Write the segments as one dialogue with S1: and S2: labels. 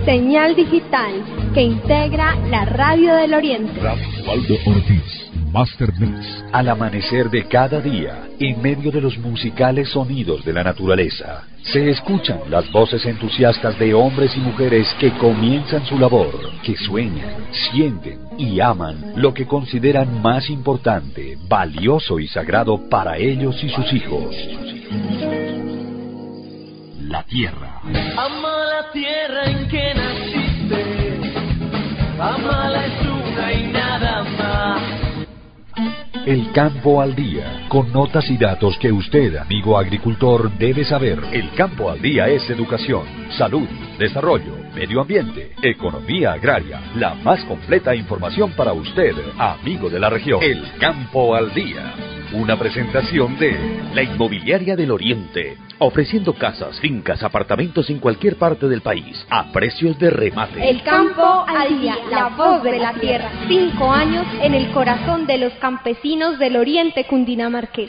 S1: señal digital que integra la radio del Oriente.
S2: Waldo Ortiz, Master Mix.
S3: Al amanecer de cada día, en medio de los musicales sonidos de la naturaleza, se escuchan las voces entusiastas de hombres y mujeres que comienzan su labor, que sueñan, sienten y aman lo que consideran más importante, valioso y sagrado para ellos y sus hijos. La tierra.
S4: Ama la tierra en que naciste, amala es una y nada más.
S3: El campo al día, con notas y datos que usted, amigo agricultor, debe saber. El campo al día es educación, salud, desarrollo, medio ambiente, economía agraria, la más completa información para usted, amigo de la región. El campo al día. Una presentación de la Inmobiliaria del Oriente, ofreciendo casas, fincas, apartamentos en cualquier parte del país, a precios de remate.
S1: El campo al día, la voz de la tierra. 5 años en el corazón de los campesinos del Oriente cundinamarqués.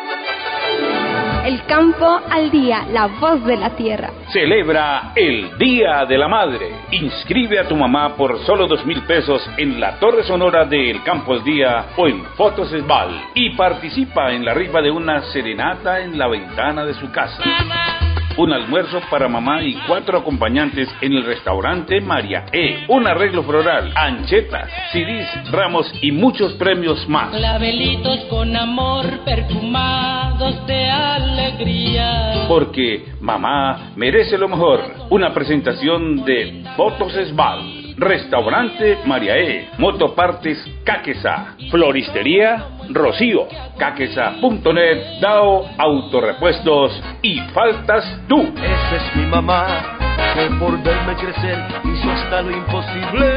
S1: El campo al día, la voz de la tierra.
S5: Celebra el Día de la Madre. Inscribe a tu mamá por solo 2,000 pesos en la Torre Sonora de El Campo al Día o en Fotos Esbal. Y participa en la rifa de una serenata en la ventana de su casa. Un almuerzo para mamá y 4 acompañantes en el restaurante María E. Un arreglo floral, anchetas, CDs, ramos y muchos premios más.
S4: Clavelitos con amor perfumados de alegría.
S5: Porque mamá merece lo mejor. Una presentación de Fotos Esbal. Restaurante María E. Motopartes Caquesa. Floristería Rocío. Caquesa.net. DAO Autorepuestos. Y faltas tú.
S4: Esa es mi mamá, que por verme crecer hizo hasta lo imposible.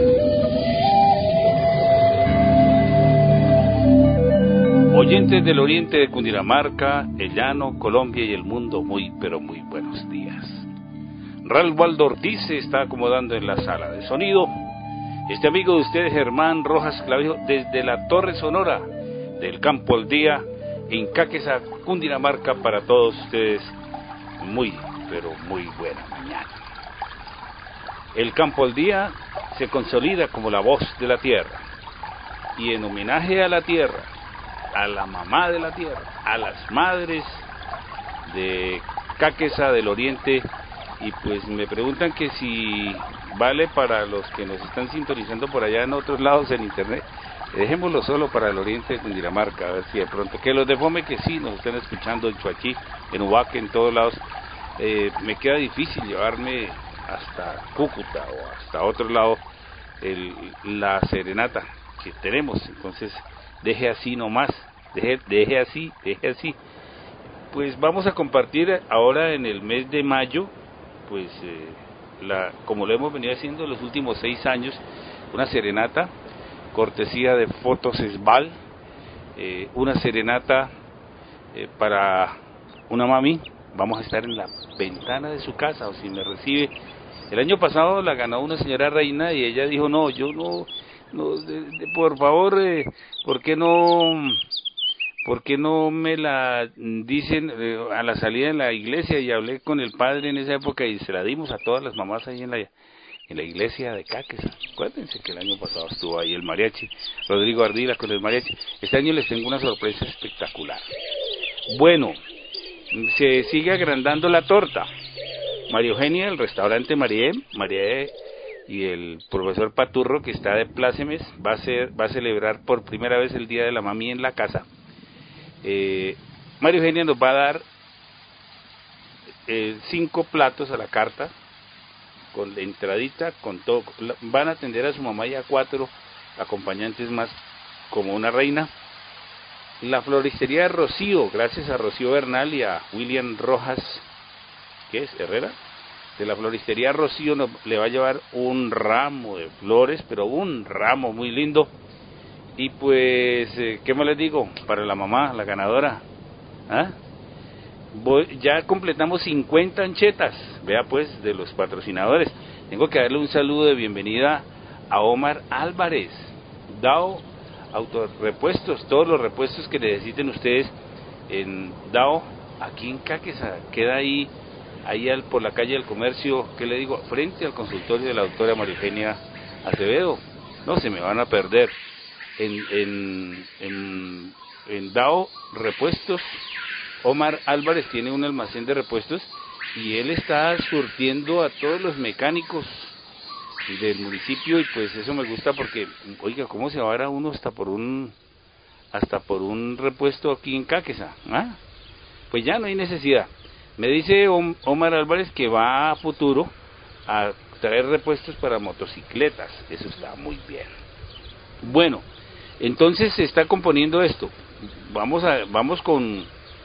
S5: Oyentes del Oriente de Cundinamarca, el Llano, Colombia y el mundo, muy pero muy buenos días. Ralph Waldo Ortiz se está acomodando en la sala de sonido. Este amigo de ustedes, Germán Rojas Clavijo, desde la Torre Sonora del Campo al Día, en Caquesa, Cundinamarca, para todos ustedes, muy, pero muy buena mañana. El Campo al Día se consolida como la voz de la tierra, y en homenaje a la tierra, a la mamá de la tierra, a las madres de Caquesa del Oriente. Y pues me preguntan que si vale para los que nos están sintonizando por allá en otros lados en internet. Dejémoslo solo para el Oriente de Cundinamarca, a ver si de pronto, que los de Fome que sí nos estén escuchando en Chuachi, en Huaque, en todos lados. Me queda difícil llevarme hasta Cúcuta o hasta otro lado la serenata que tenemos, entonces deje así nomás, deje así. Pues vamos a compartir ahora en el mes de mayo, pues como lo hemos venido haciendo los últimos 6 años, una serenata cortesía de Fotos Esbal, una serenata para una mami. Vamos a estar en la ventana de su casa, o si me recibe. El año pasado la ganó una señora reina y ella dijo, no, yo no por favor, ¿por qué no me la dicen a la salida de la iglesia? Y hablé con el padre en esa época y se la dimos a todas las mamás ahí en la iglesia de Caquesa. Acuérdense que el año pasado estuvo ahí el mariachi, Rodrigo Ardila con el mariachi. Este año les tengo una sorpresa espectacular. Bueno, se sigue agrandando la torta. María Eugenia, el restaurante María E, y el profesor Paturro, que está de plácemes, va a celebrar por primera vez el Día de la Mami en la casa. María Eugenia nos va a dar 5 platos a la carta, con la entradita, con todo. Van a atender a su mamá y a 4 acompañantes más, como una reina. La floristería de Rocío, gracias a Rocío Bernal y a William Rojas, ¿qué es? Herrera, de la floristería Rocío, le va a llevar un ramo de flores, pero un ramo muy lindo. Y pues, ¿qué más les digo? Para la mamá, la ganadora, ya completamos 50 anchetas, vea pues, de los patrocinadores. Tengo que darle un saludo de bienvenida a Omar Álvarez, DAO Autorepuestos, todos los repuestos que necesiten ustedes en DAO, aquí en Caquesa, queda ahí ahí por la calle del Comercio, ¿qué le digo? Frente al consultorio de la doctora María Eugenia Acevedo. No se me van a perder. En Dao Repuestos, Omar Álvarez tiene un almacén de repuestos y él está surtiendo a todos los mecánicos del municipio, y pues eso me gusta porque, oiga, ¿cómo se va a uno hasta por un repuesto aquí en Cáqueza? ¿Ah? Pues ya no hay necesidad. Me dice Omar Álvarez que va a futuro a traer repuestos para motocicletas. Eso está muy bien. Bueno, entonces se está componiendo esto. Vamos con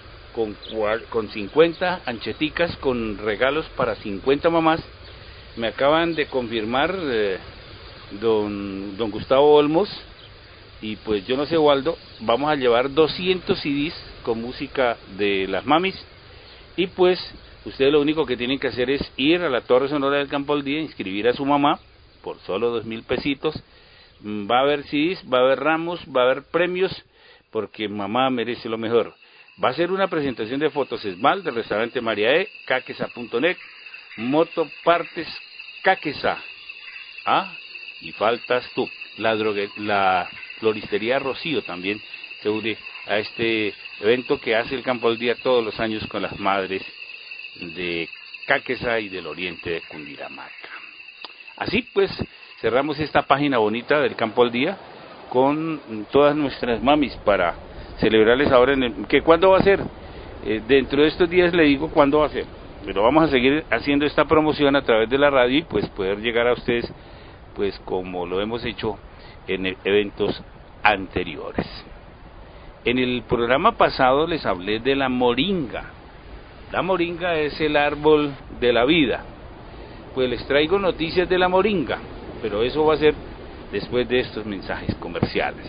S5: 50 ancheticas con regalos para 50 mamás. Me acaban de confirmar don Gustavo Olmos, y pues yo no sé, Waldo, vamos a llevar 200 CDs con música de las mamis, y pues ustedes lo único que tienen que hacer es ir a la Torre Sonora del Campo al Día, inscribir a su mamá por solo 2,000 pesitos. Va a haber CDs, va a haber ramos, va a haber premios, porque mamá merece lo mejor. Va a ser una presentación de fotos esmal del restaurante María E, Cáqueza.net, Motopartes Cáqueza. Y faltas tú. La floristería Rocío también se une a este evento que hace el Campo al Día todos los años con las madres de Cáqueza y del oriente de Cundinamarca. Así pues, cerramos esta página bonita del Campo al Día con todas nuestras mamis para celebrarles ahora ¿cuándo va a ser? Dentro de estos días le digo cuándo va a ser, pero vamos a seguir haciendo esta promoción a través de la radio y pues poder llegar a ustedes pues como lo hemos hecho en eventos anteriores. En el programa pasado les hablé de la moringa. La moringa es el árbol de la vida. Pues les traigo noticias de la moringa, pero eso va a ser después de estos mensajes comerciales.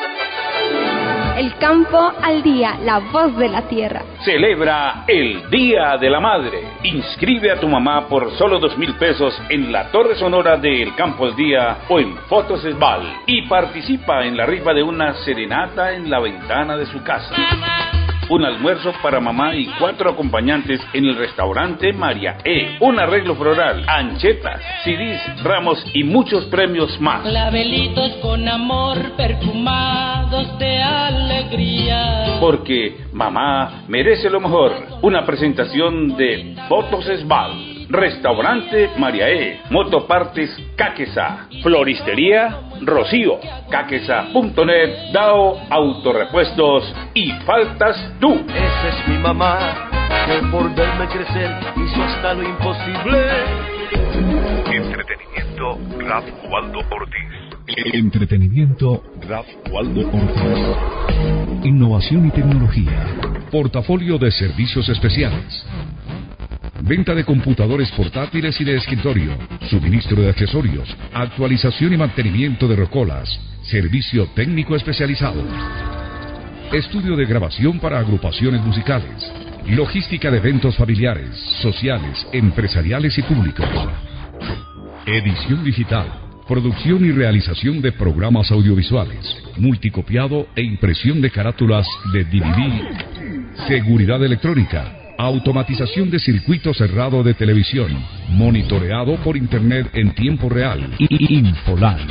S1: El Campo al Día, la voz de la tierra.
S5: Celebra el Día de la Madre. Inscribe a tu mamá por solo 2,000 pesos en la Torre Sonora del Campo al Día o en Fotos Esbal, y participa en la rifa de una serenata en la ventana de su casa, un almuerzo para mamá y 4 acompañantes en el restaurante María E, un arreglo floral, anchetas, CDs, ramos y muchos premios más.
S4: Clavelitos con amor perfumados de alegría.
S5: Porque mamá merece lo mejor. Una presentación de Fotos Esbal, Restaurante María E, Motopartes Cáqueza, Floristería Rocío, Cáqueza.net, Dao Autorepuestos y faltas tú.
S4: Esa es mi mamá, que por verme crecer hizo hasta lo imposible.
S2: Entretenimiento Raf Waldo Ortiz. Entretenimiento Raf Waldo Ortiz. Innovación y tecnología. Portafolio de servicios especiales. Venta de computadores portátiles y de escritorio, suministro de accesorios, actualización y mantenimiento de rocolas, servicio técnico especializado, estudio de grabación para agrupaciones musicales, logística de eventos familiares, sociales, empresariales y públicos, edición digital, producción y realización de programas audiovisuales, multicopiado e impresión de carátulas de DVD, seguridad electrónica, automatización de circuito cerrado de televisión, monitoreado por internet en tiempo real. Infoline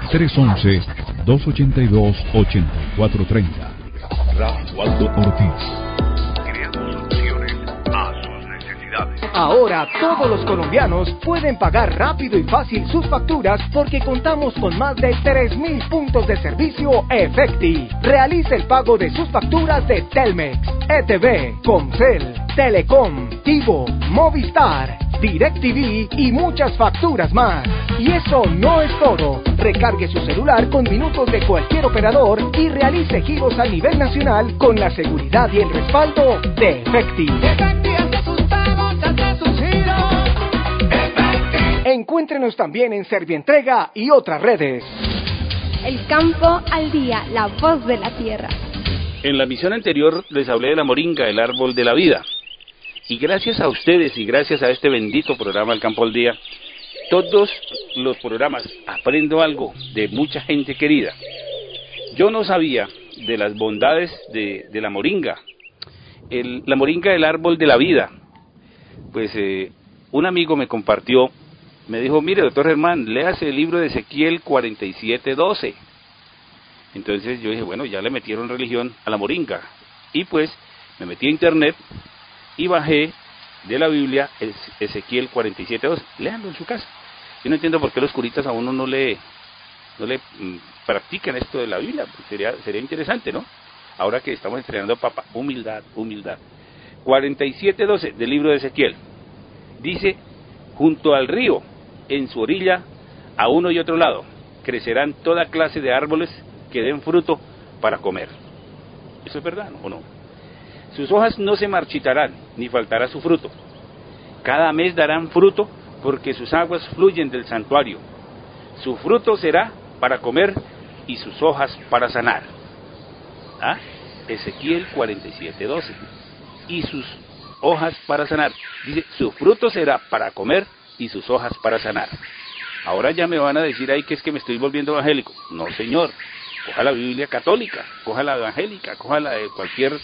S2: 311-282-8430. Raf Waldo Ortiz. Creando soluciones a sus necesidades.
S6: Ahora todos los colombianos pueden pagar rápido y fácil sus facturas porque contamos con más de 3,000 puntos de servicio Efecti. Realice el pago de sus facturas de Telmex, ETV, Comcel, Telecom, Tigo, Movistar, DirecTV y muchas facturas más. Y eso no es todo. Recargue su celular con minutos de cualquier operador y realice giros a nivel nacional con la seguridad y el respaldo de Efecti. Efecti hace sus pagos, hace sus giros. Efecti. Encuéntrenos también en Servientrega y otras redes.
S1: El Campo al Día, la voz de la tierra.
S5: En la misión anterior les hablé de la moringa, el árbol de la vida. Y gracias a ustedes y gracias a este bendito programa El Campo al Día, todos los programas aprendo algo de mucha gente querida. Yo no sabía de las bondades de la moringa. La moringa, el árbol de la vida. pues un amigo me compartió, me dijo, mire, doctor Germán, léase el libro de Ezequiel 47:12. Entonces yo dije, bueno, ya le metieron religión a la moringa. Y pues me metí a internet y bajé de la Biblia Ezequiel 47:12. Léanlo en su casa. Yo no entiendo por qué los curitas a uno no le practican esto de la Biblia. Pues sería interesante, ¿no? Ahora que estamos entrenando papa, humildad. 47:12 del libro de Ezequiel. Dice, junto al río, en su orilla, a uno y otro lado, crecerán toda clase de árboles que den fruto para comer. ¿Eso es verdad o no? Sus hojas no se marchitarán, ni faltará su fruto. Cada mes darán fruto, porque sus aguas fluyen del santuario. Su fruto será para comer y sus hojas para sanar. ¿Ah? Ezequiel 47:12. Y sus hojas para sanar. Dice, su fruto será para comer y sus hojas para sanar. Ahora ya me van a decir ahí que es que me estoy volviendo evangélico. No, señor. Coja la Biblia católica, coja la evangélica, coja la de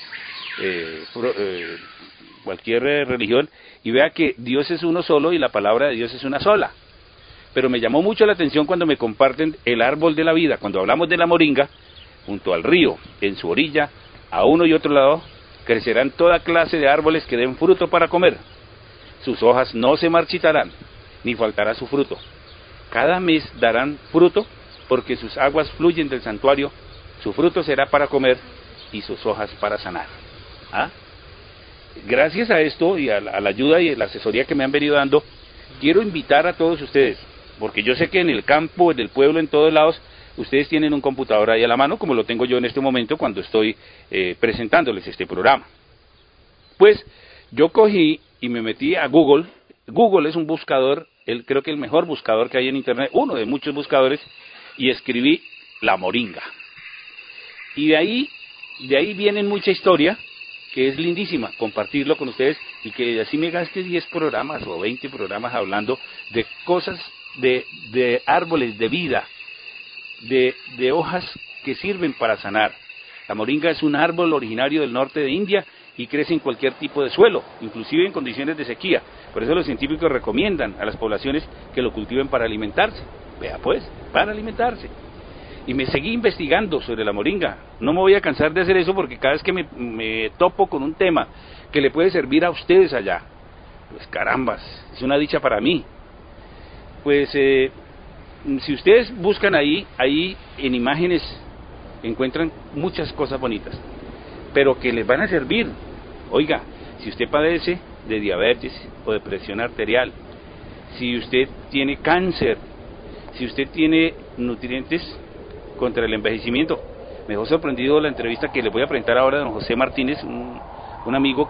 S5: cualquier religión y vea que Dios es uno solo y la palabra de Dios es una sola. Pero me llamó mucho la atención cuando me comparten el árbol de la vida. Cuando hablamos de la moringa, junto al río, en su orilla, a uno y otro lado, crecerán toda clase de árboles que den fruto para comer. Sus hojas no se marchitarán, ni faltará su fruto. Cada mes darán fruto, porque sus aguas fluyen del santuario. Su fruto será para comer y sus hojas para sanar. ¿Ah? Gracias a esto y a la ayuda y a la asesoría que me han venido dando, quiero invitar a todos ustedes, porque yo sé que en el campo, en el pueblo, en todos lados, ustedes tienen un computador ahí a la mano, como lo tengo yo en este momento cuando estoy presentándoles este programa. Pues yo cogí y me metí a Google. Google es un buscador, creo que el mejor buscador que hay en internet, uno de muchos buscadores, y escribí la moringa. Y de ahí viene mucha historia, que es lindísima, compartirlo con ustedes, y que así me gaste 10 programas o 20 programas hablando de cosas, de árboles de vida, de hojas que sirven para sanar. La moringa es un árbol originario del norte de India y crece en cualquier tipo de suelo, inclusive en condiciones de sequía. Por eso los científicos recomiendan a las poblaciones que lo cultiven para alimentarse. Vea pues, para alimentarse. Y me seguí investigando sobre la moringa. No me voy a cansar de hacer eso porque cada vez que me topo con un tema que le puede servir a ustedes allá, pues carambas, es una dicha para mí. Pues si ustedes buscan ahí en imágenes encuentran muchas cosas bonitas, pero que les van a servir. Oiga, si usted padece de diabetes o de presión arterial, si usted tiene cáncer, si usted tiene nutrientes contra el envejecimiento. Me dejó sorprendido la entrevista que les voy a presentar ahora de don José Martínez, un amigo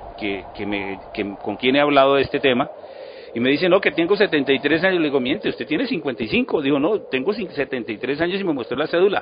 S5: con quien he hablado de este tema, y me dice, no, que tengo 73 años. Le digo, miente, usted tiene 55. Digo, no, tengo 73 años y me mostró la cédula.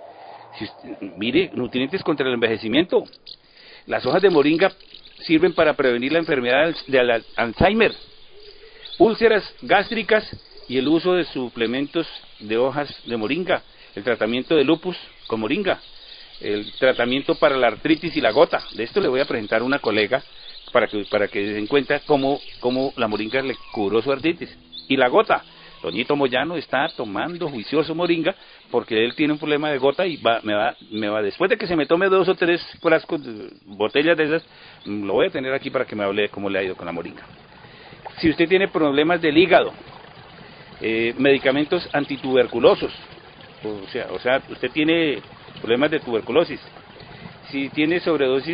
S5: Mire, nutrientes contra el envejecimiento. Las hojas de moringa sirven para prevenir la enfermedad de Alzheimer, úlceras gástricas y el uso de suplementos de hojas de moringa, el tratamiento de lupus con moringa, el tratamiento para la artritis y la gota. De esto le voy a presentar una colega para que se den cuenta cómo la moringa le curó su artritis. Y la gota, Toñito Moyano está tomando juicioso moringa porque él tiene un problema de gota y me va después de que se me tome 2 o 3 frascos, botellas de esas, lo voy a tener aquí para que me hable de cómo le ha ido con la moringa. Si usted tiene problemas del hígado, medicamentos antituberculosos, o sea, usted tiene problemas de tuberculosis, si tiene sobredosis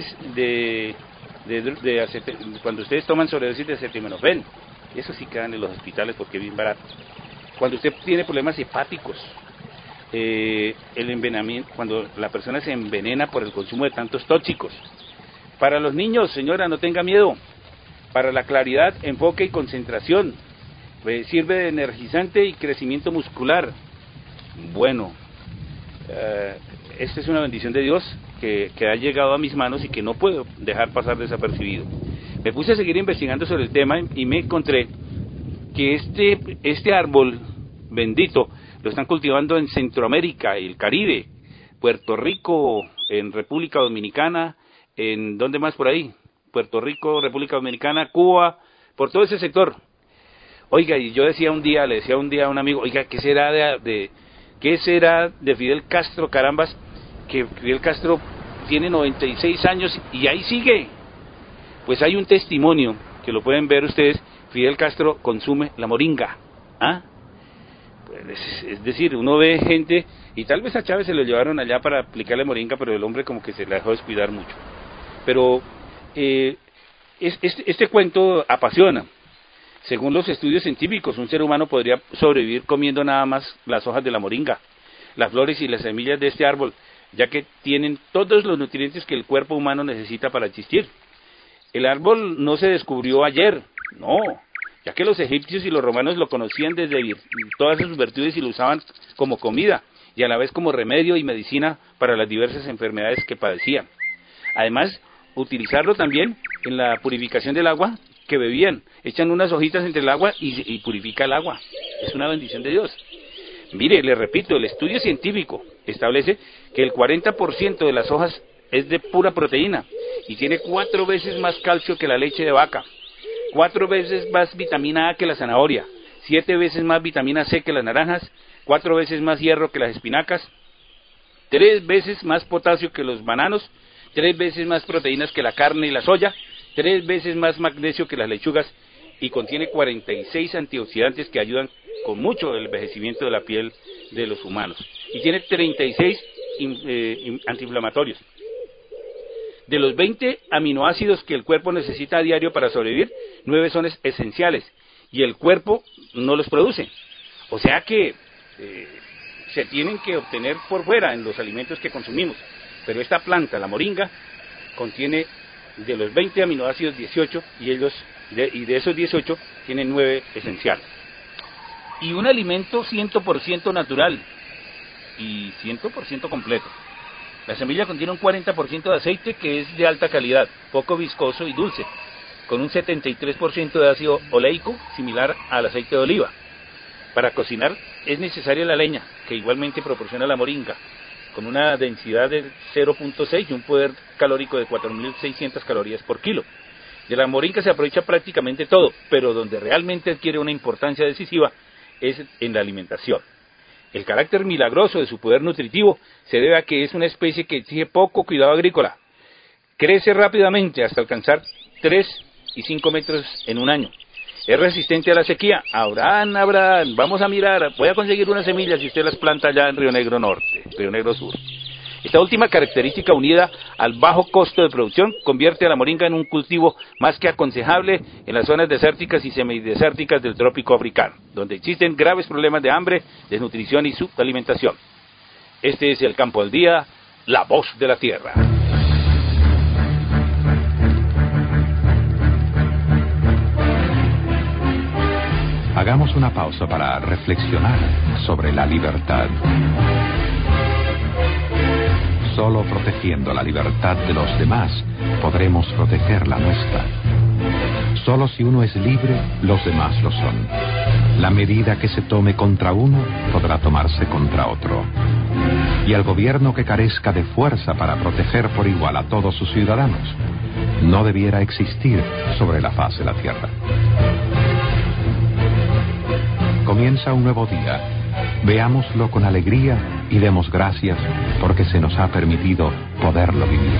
S5: cuando ustedes toman sobredosis de acetaminofén, eso sí quedan en los hospitales porque es bien barato. Cuando usted tiene problemas hepáticos, el envenenamiento, cuando la persona se envenena por el consumo de tantos tóxicos. Para los niños, señora, no tenga miedo. Para la claridad, enfoque y concentración, sirve de energizante y crecimiento muscular. Bueno, esta es una bendición de Dios que ha llegado a mis manos y que no puedo dejar pasar desapercibido. Me puse a seguir investigando sobre el tema y me encontré que este árbol bendito lo están cultivando en Centroamérica y el Caribe, Puerto Rico, en República Dominicana, ¿en dónde más por ahí? Puerto Rico, República Dominicana, Cuba, por todo ese sector. Oiga, y yo le decía un día a un amigo, oiga, ¿qué será de Fidel Castro, carambas? Que Fidel Castro tiene 96 años y ahí sigue. Pues hay un testimonio, que lo pueden ver ustedes, Fidel Castro consume la moringa. ¿Ah? Pues, es decir, uno ve gente, y tal vez a Chávez se lo llevaron allá para aplicarle moringa, pero el hombre como que se la dejó descuidar mucho. Pero este cuento apasiona. Según los estudios científicos, un ser humano podría sobrevivir comiendo nada más las hojas de la moringa, las flores y las semillas de este árbol, ya que tienen todos los nutrientes que el cuerpo humano necesita para existir. El árbol no se descubrió ayer, no, ya que los egipcios y los romanos lo conocían desde todas sus virtudes y lo usaban como comida, y a la vez como remedio y medicina para las diversas enfermedades que padecían. Además, utilizarlo también en la purificación del agua que bebían. Echan unas hojitas entre el agua y purifica el agua. Es una bendición de Dios. Mire, le repito, el estudio científico establece que el 40% de las hojas es de pura proteína y tiene 4 veces más calcio que la leche de vaca, 4 veces más vitamina A que la zanahoria, 7 veces más vitamina C que las naranjas, 4 veces más hierro que las espinacas, 3 veces más potasio que los bananos, 3 veces más proteínas que la carne y la soya, 3 veces más magnesio que las lechugas, y contiene 46 antioxidantes que ayudan con mucho el envejecimiento de la piel de los humanos, y tiene 36 antiinflamatorios. De los 20 aminoácidos que el cuerpo necesita a diario para sobrevivir, 9 son esenciales, y el cuerpo no los produce. O sea que se tienen que obtener por fuera en los alimentos que consumimos. Pero esta planta, la moringa, contiene de los 20 aminoácidos 18, y de esos 18 tienen 9 esenciales. Y un alimento 100% natural y 100% completo. La semilla contiene un 40% de aceite que es de alta calidad, poco viscoso y dulce, con un 73% de ácido oleico, similar al aceite de oliva. Para cocinar es necesaria la leña, que igualmente proporciona la moringa, con una densidad de 0.6 y un poder calórico de 4.600 calorías por kilo. De la moringa se aprovecha prácticamente todo, pero donde realmente adquiere una importancia decisiva es en la alimentación. El carácter milagroso de su poder nutritivo se debe a que es una especie que exige poco cuidado agrícola. Crece rápidamente hasta alcanzar 3 y 5 metros en un año. Es resistente a la sequía. Abraham, vamos a mirar, voy a conseguir unas semillas y usted las planta allá en Río Negro Norte, Río Negro Sur. Esta última característica, unida al bajo costo de producción, convierte a la moringa en un cultivo más que aconsejable en las zonas desérticas y semidesérticas del trópico africano, donde existen graves problemas de hambre, desnutrición y subalimentación. Este es el Campo al Día, la voz de la tierra.
S3: Hagamos una pausa para reflexionar sobre la libertad. Solo protegiendo la libertad de los demás podremos proteger la nuestra. Solo si uno es libre, los demás lo son. La medida que se tome contra uno podrá tomarse contra otro. Y el gobierno que carezca de fuerza para proteger por igual a todos sus ciudadanos no debiera existir sobre la faz de la tierra. Comienza un nuevo día. Veámoslo con alegría y demos gracias porque se nos ha permitido poderlo vivir.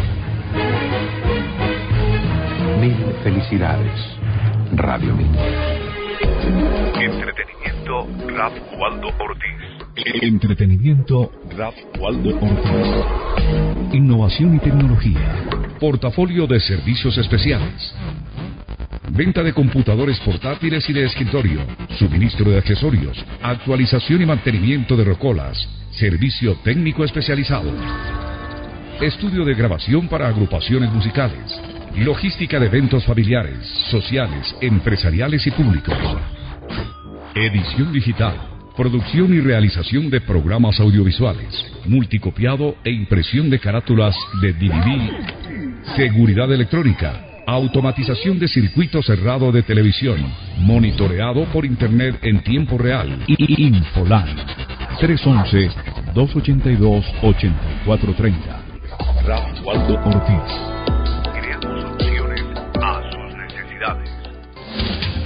S3: Mil felicidades, Radio Mil.
S2: Entretenimiento Raf Waldo Ortiz. Entretenimiento Raf Waldo Ortiz. Innovación y tecnología. Portafolio de servicios especiales. Venta de computadores portátiles y de escritorio, suministro de accesorios, actualización y mantenimiento de rocolas, servicio técnico especializado, estudio de grabación para agrupaciones musicales, logística de eventos familiares, sociales, empresariales y públicos, edición digital, producción y realización de programas audiovisuales, multicopiado e impresión de carátulas de DVD, seguridad electrónica, automatización de circuito cerrado de televisión, monitoreado por internet en tiempo real. Infoline 311-282-8430. Raf Waldo Ortiz. Creamos soluciones a sus necesidades.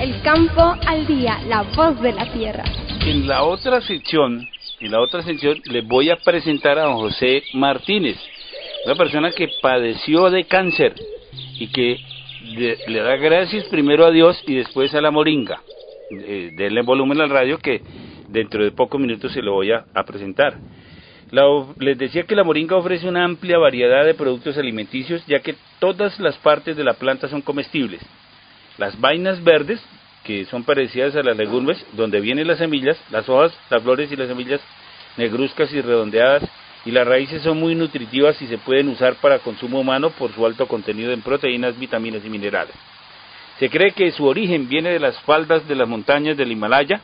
S1: El campo al día, la voz de la tierra.
S5: En la otra sección les voy a presentar a don José Martínez, una persona que padeció de cáncer y que le da gracias primero a Dios y después a la moringa. Denle volumen al radio que dentro de pocos minutos se lo voy a presentar. Les decía que la moringa ofrece una amplia variedad de productos alimenticios, ya que todas las partes de la planta son comestibles. Las vainas verdes, que son parecidas a las legumbres, donde vienen las semillas, las hojas, las flores y las semillas negruzcas y redondeadas, y las raíces son muy nutritivas y se pueden usar para consumo humano por su alto contenido en proteínas, vitaminas y minerales. Se cree que su origen viene de las faldas de las montañas del Himalaya,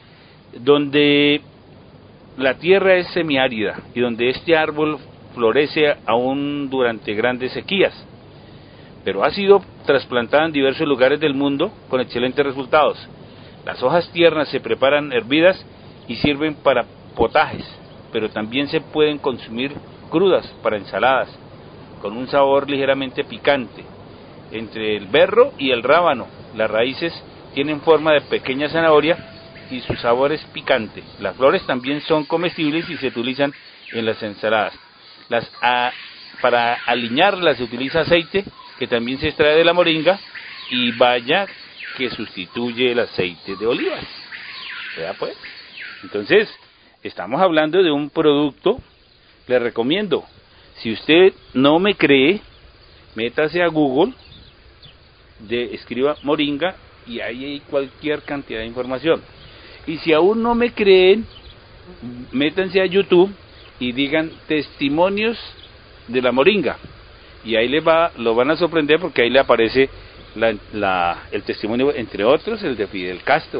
S5: donde la tierra es semiárida y donde este árbol florece aún durante grandes sequías, pero ha sido trasplantada en diversos lugares del mundo con excelentes resultados. Las hojas tiernas se preparan hervidas y sirven para potajes, pero también se pueden consumir crudas para ensaladas, con un sabor ligeramente picante. Entre el berro y el rábano, las raíces tienen forma de pequeña zanahoria y su sabor es picante. Las flores también son comestibles y se utilizan en las ensaladas. Para aliñarlas se utiliza aceite, que también se extrae de la moringa, y vaya que sustituye el aceite de olivas. ¿Verdad pues? Entonces, estamos hablando de un producto, le recomiendo, si usted no me cree, métase a Google, escriba moringa, y ahí hay cualquier cantidad de información. Y si aún no me creen, métanse a YouTube y digan testimonios de la moringa, y ahí lo van a sorprender porque ahí le aparece el testimonio, entre otros el de Fidel Castro,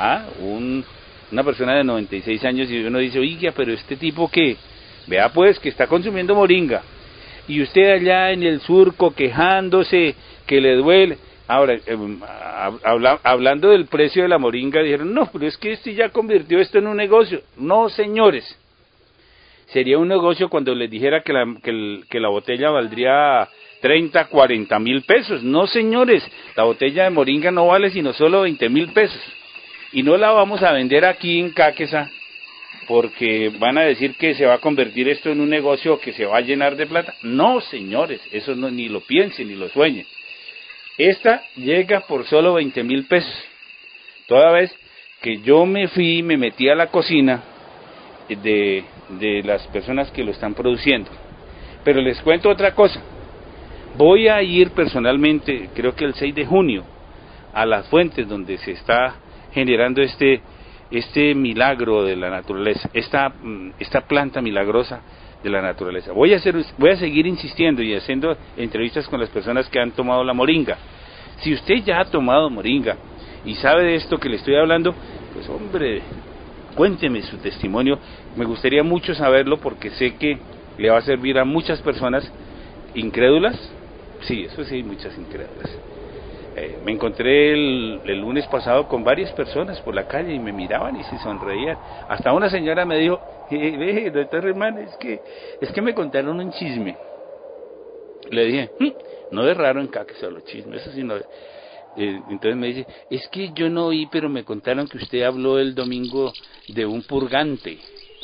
S5: una persona de 96 años, y uno dice, oiga, pero este tipo que, vea pues, que está consumiendo moringa, y usted allá en el surco quejándose que le duele. Ahora, hablando del precio de la moringa, dijeron, no, pero es que este ya convirtió esto en un negocio. No, señores, sería un negocio cuando les dijera que la botella valdría 30, 40 mil pesos. No, señores, la botella de moringa no vale sino solo 20 mil pesos. Y no la vamos a vender aquí en Cáqueza, porque van a decir que se va a convertir esto en un negocio que se va a llenar de plata. No, señores, eso no, ni lo piensen, ni lo sueñen. Esta llega por solo 20 mil pesos. Toda vez que yo me metí a la cocina de las personas que lo están produciendo. Pero les cuento otra cosa. Voy a ir personalmente, creo que el 6 de junio, a las fuentes donde se está generando este milagro de la naturaleza, esta planta milagrosa de la naturaleza. Voy a seguir insistiendo y haciendo entrevistas con las personas que han tomado la moringa. Si usted ya ha tomado moringa y sabe de esto que le estoy hablando, pues hombre, cuénteme su testimonio. Me gustaría mucho saberlo porque sé que le va a servir a muchas personas incrédulas. Sí, eso sí, muchas incrédulas. Me encontré el lunes pasado con varias personas por la calle y me miraban y se sonreían. Hasta una señora me dijo, doctor hermano, es que me contaron un chisme. Le dije, no es raro en Cáqueza los chismes, eso sí no. Entonces me dice, es que yo no oí, pero me contaron que usted habló el domingo de un purgante,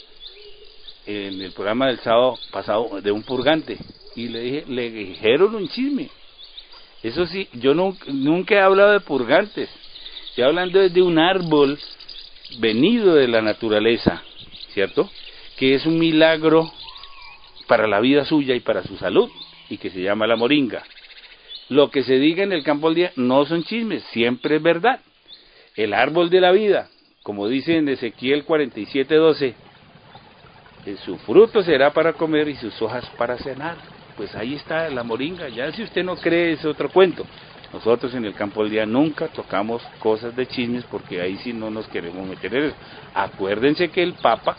S5: en el programa del sábado pasado, de un purgante. Y le dije, le dijeron un chisme. Eso sí, yo nunca he hablado de purgantes. Estoy hablando de un árbol venido de la naturaleza, ¿cierto? Que es un milagro para la vida suya y para su salud, y que se llama la moringa. Lo que se diga en el campo al día no son chismes, siempre es verdad. El árbol de la vida, como dice en Ezequiel 47:12, su fruto será para comer y sus hojas para cenar. Pues ahí está la moringa. Ya si usted no cree, es otro cuento. Nosotros en el campo del día nunca tocamos cosas de chismes porque ahí sí no nos queremos meter en eso. Acuérdense que el Papa,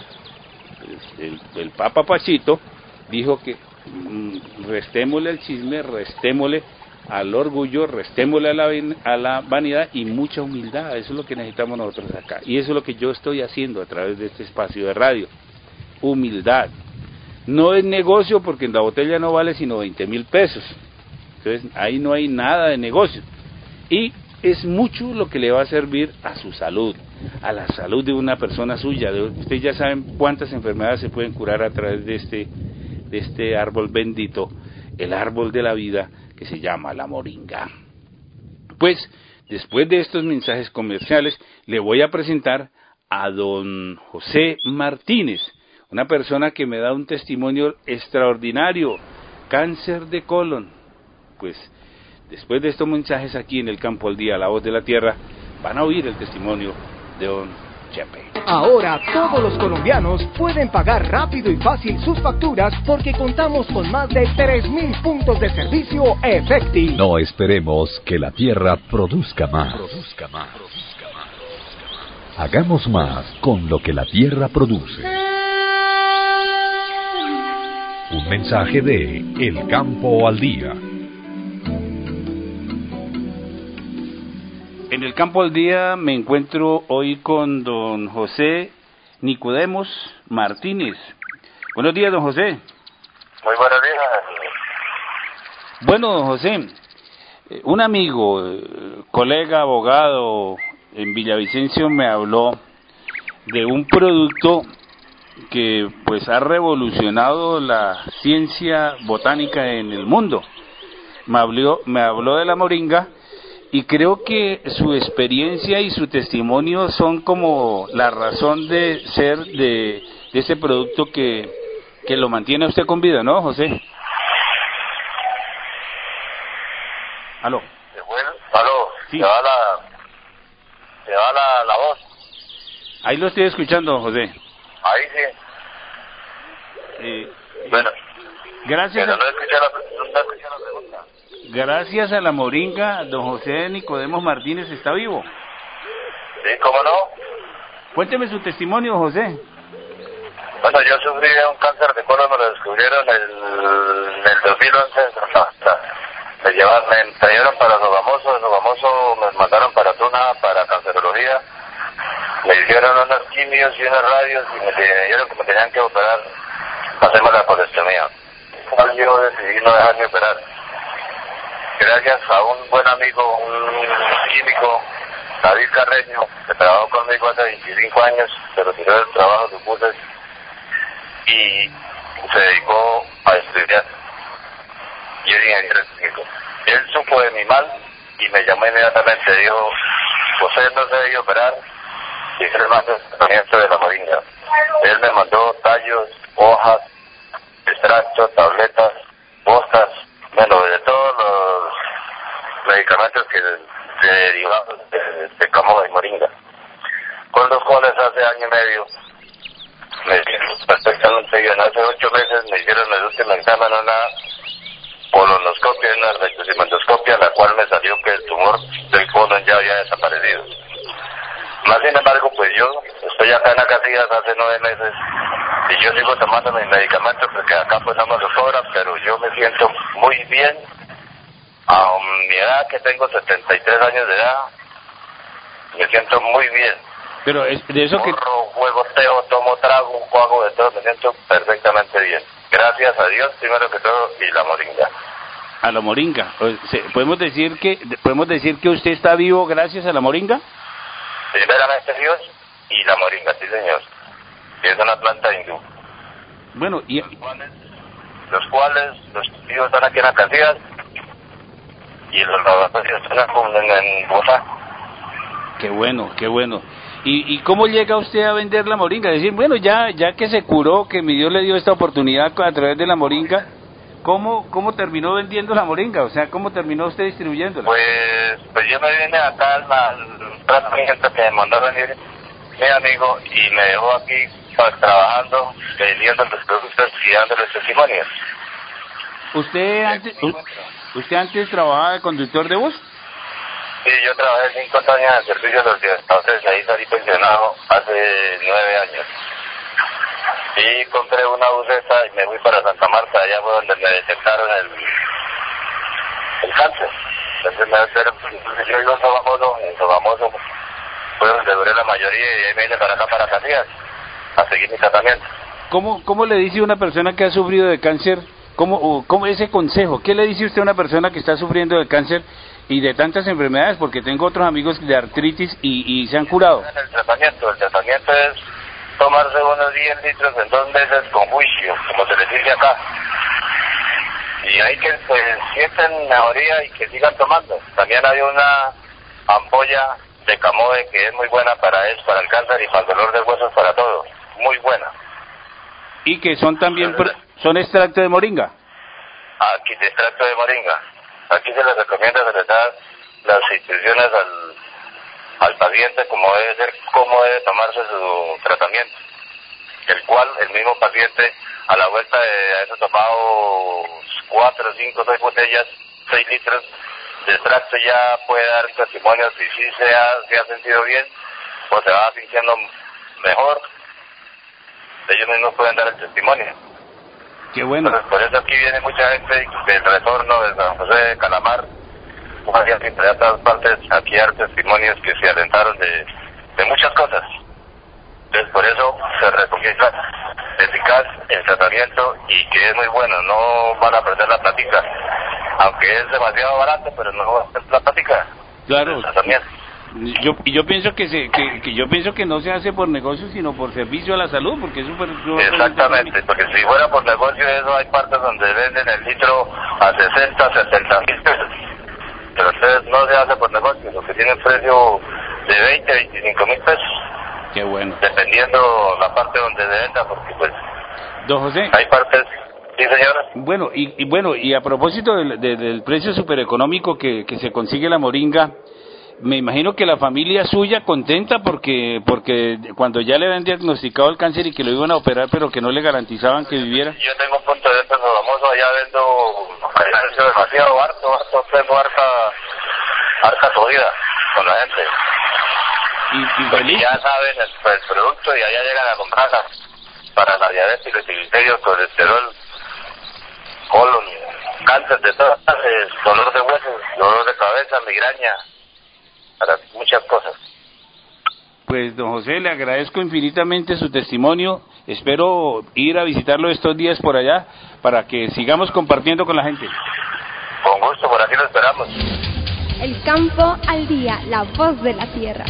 S5: el Papa Pachito, dijo que restémosle al chisme, restémosle al orgullo, restémosle a la vanidad y mucha humildad. Eso es lo que necesitamos nosotros acá. Y eso es lo que yo estoy haciendo a través de este espacio de radio. Humildad. No es negocio porque la botella no vale sino 20 mil pesos. Entonces ahí no hay nada de negocio. Y es mucho lo que le va a servir a su salud, a la salud de una persona suya. Ustedes ya saben cuántas enfermedades se pueden curar a través de este árbol bendito, el árbol de la vida, que se llama la moringa. Pues, después de estos mensajes comerciales, le voy a presentar a don José Martínez, una persona que me da un testimonio extraordinario, cáncer de colon. Pues, después de estos mensajes aquí en el Campo al Día, La Voz de la Tierra, van a oír el testimonio de don Chepe.
S6: Ahora todos los colombianos pueden pagar rápido y fácil sus facturas porque contamos con más de 3.000 puntos de servicio Efecti.
S3: No esperemos que la tierra produzca más. Hagamos más con lo que la tierra produce. Un mensaje de El Campo al Día.
S5: En el Campo al Día me encuentro hoy con don José Nicodemos Martínez. Buenos días, don José.
S7: Muy buenos días.
S5: Bueno, don José, un amigo, colega, abogado en Villavicencio me habló de un producto que pues ha revolucionado la ciencia botánica en el mundo. Me habló de la moringa. Y creo que su experiencia y su testimonio son como la razón de ser de ese producto que lo mantiene a usted con vida, ¿no, José? ¿Aló?
S7: ¿Aló?
S5: Sí.
S7: ¿Se va la voz?
S5: Ahí lo estoy escuchando, José.
S7: Ahí sí. Bueno.
S5: Gracias.
S7: Pero no escuché la pregunta.
S5: Gracias a la moringa, don José Nicodemos Martínez está vivo.
S7: Sí, ¿cómo no?
S5: Cuénteme su testimonio, José.
S7: Bueno, yo sufrí de un cáncer de colon, me lo descubrieron en el 2011 en Santa Marta. Me trajeron para Sogamoso, me mandaron para Tuna, para cancerología. Me hicieron unas quimios y unas radios y me dijeron que me tenían que operar para hacerme la colestomía. Yo decidí no dejarme operar. Gracias a un buen amigo, un químico, David Carreño, que trabajó conmigo hace 25 años, se retiró del trabajo de buses y se dedicó a estudiar. Y es ingeniero técnico. Él supo de mi mal y me llamó inmediatamente. Dijo, José no se debe operar y es el más tratamiento de la moringa. Él me mandó tallos, hojas, extractos, tabletas, postas, bueno, de todos los medicamentos que derivados de camo y moringa, con los cuales hace año y medio me hicieron perfectamente bien. Hace 8 meses me hicieron el último examen, una colonoscopia, una rectosimendoscopia, la cual me salió que el tumor del colon ya había desaparecido. Más sin embargo, pues yo estoy acá en la Casillas hace 9 meses y yo sigo tomando mis medicamentos porque acá pues no me los cobran, pero yo me siento muy bien. A mi edad, que tengo 73 años de edad, me siento muy bien.
S5: Pero es de eso que...
S7: Corro, juego, teo, tomo trago, hago de todo, me siento perfectamente bien. Gracias a Dios, primero que todo, y la moringa.
S5: A la moringa. ¿Podemos decir que usted está vivo gracias a la moringa?
S7: Primeramente Dios y la moringa, sí señor. Que es una planta hindú.
S5: Bueno, y...
S7: Los cuales los tíos están aquí en las Casillas y los laboratorios están en Bogotá.
S5: Qué bueno, qué bueno. ¿Y cómo llega usted a vender la moringa? Es decir, bueno, ya que se curó, que mi Dios le dio esta oportunidad a través de la moringa, ¿cómo terminó vendiendo la moringa? O sea, ¿cómo terminó usted distribuyéndola?
S7: Pues yo me vine acá al tratamiento que me mandó a venir mi amigo y me dejó aquí pues, trabajando, vendiendo los productos y dándoles testimonios.
S5: ¿Usted antes trabajaba de conductor de bus?
S7: Sí, yo trabajé 5 años en el servicio de los entonces ahí salí pensionado hace 9 años. Y compré una buseta y me fui para Santa Marta, allá fue donde me detectaron el cáncer. Entonces yo iba en Sogamoso fue donde duré la mayoría y ahí me vine para acá, para Casillas, a seguir mi tratamiento.
S5: ¿Cómo le dice una persona que ha sufrido de cáncer, cómo ese consejo, qué le dice usted a una persona que está sufriendo de cáncer Y de tantas enfermedades, porque tengo otros amigos de artritis y se han curado.
S7: El tratamiento es tomarse unos 10 litros en 2 meses con juicio, como se les dice acá. Y hay que sienten mejoría y que sigan tomando. También hay una ampolla de camote que es muy buena para eso, para el cáncer y para el dolor de huesos, para todo. Muy buena.
S5: Y que son también, son extracto de moringa.
S7: Aquí, de extracto de moringa. Aquí se les recomienda, se les da las instrucciones al paciente como debe ser, cómo debe tomarse su tratamiento. El cual el mismo paciente, a la vuelta de haberse tomado 4, 5, 6 botellas, 6 litros de extracto, ya puede dar testimonio si sí se ha sentido bien o se va sintiendo mejor. Ellos mismos pueden dar el testimonio.
S5: Qué bueno.
S7: Entonces, por eso aquí viene mucha gente del retorno de San José de Calamar, de todas partes, aquí a dar testimonios que se alentaron de muchas cosas. Entonces, por eso se recomienda eficaz el tratamiento y que es muy bueno, no van a perder la plática, aunque es demasiado barato, pero no va a perder la plática.
S5: Claro.
S7: El tratamiento.
S5: Yo pienso que no se hace por negocio, sino por servicio a la salud, porque es súper...
S7: Exactamente, porque si fuera por negocio, eso hay partes donde venden el litro a 60, 70 mil pesos. Pero ustedes no se hace por negocio, lo que tienen precio de 20, 25 mil pesos.
S5: Qué bueno.
S7: Dependiendo la parte donde se venda, porque pues...
S5: Don José.
S7: Hay partes... Sí, señora.
S5: Bueno, y a propósito del precio súper económico que se consigue la moringa, me imagino que la familia suya contenta porque cuando ya le habían diagnosticado el cáncer y que lo iban a operar, pero que no le garantizaban que viviera.
S7: Yo tengo un punto de vista famoso, allá vendo demasiado harto, tengo harta subida con la gente.
S5: Y
S7: porque ya saben el producto y allá llegan a comprarla para la diabetes, el triglicéridos, colesterol, colon, cáncer de todas clases, dolor de huesos, dolor de cabeza, migraña, para muchas cosas.
S5: Pues don José, le agradezco infinitamente su testimonio, espero ir a visitarlo estos días por allá para que sigamos compartiendo con la gente.
S7: Con gusto, por aquí lo esperamos.
S1: El campo al día, la voz de la tierra.